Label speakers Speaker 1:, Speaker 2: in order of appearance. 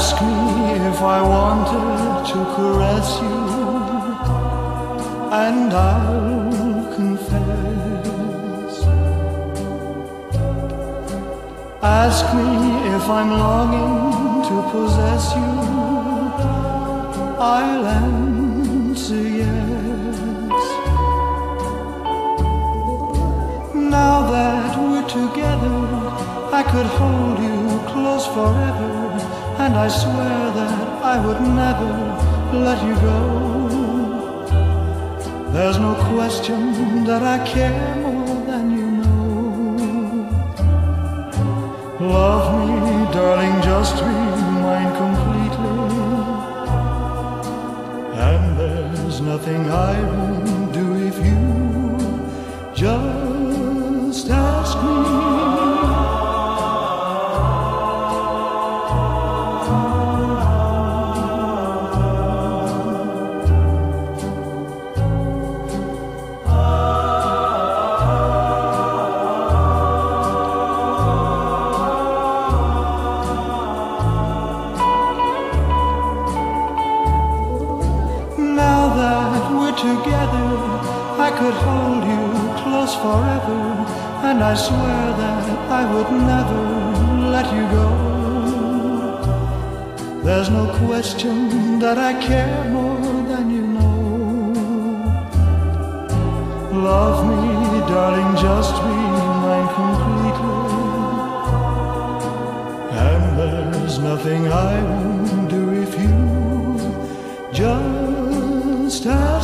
Speaker 1: Ask me if I wanted to caress you, and I'll confess. Ask me if I'm longing to possess you, I'll answer yes. Now that we're together, I could hold you close forever, and I swear that I would never let you go. There's no question that I care more than you know. Love me, darling, just be mine completely, and there's nothing I won't do if you just ask me. Together, I could hold you close forever, and I swear that I would never let you go. There's no question that I care more than you know. Love me, darling, just be mine completely, and there's nothing I won't do if you just ask.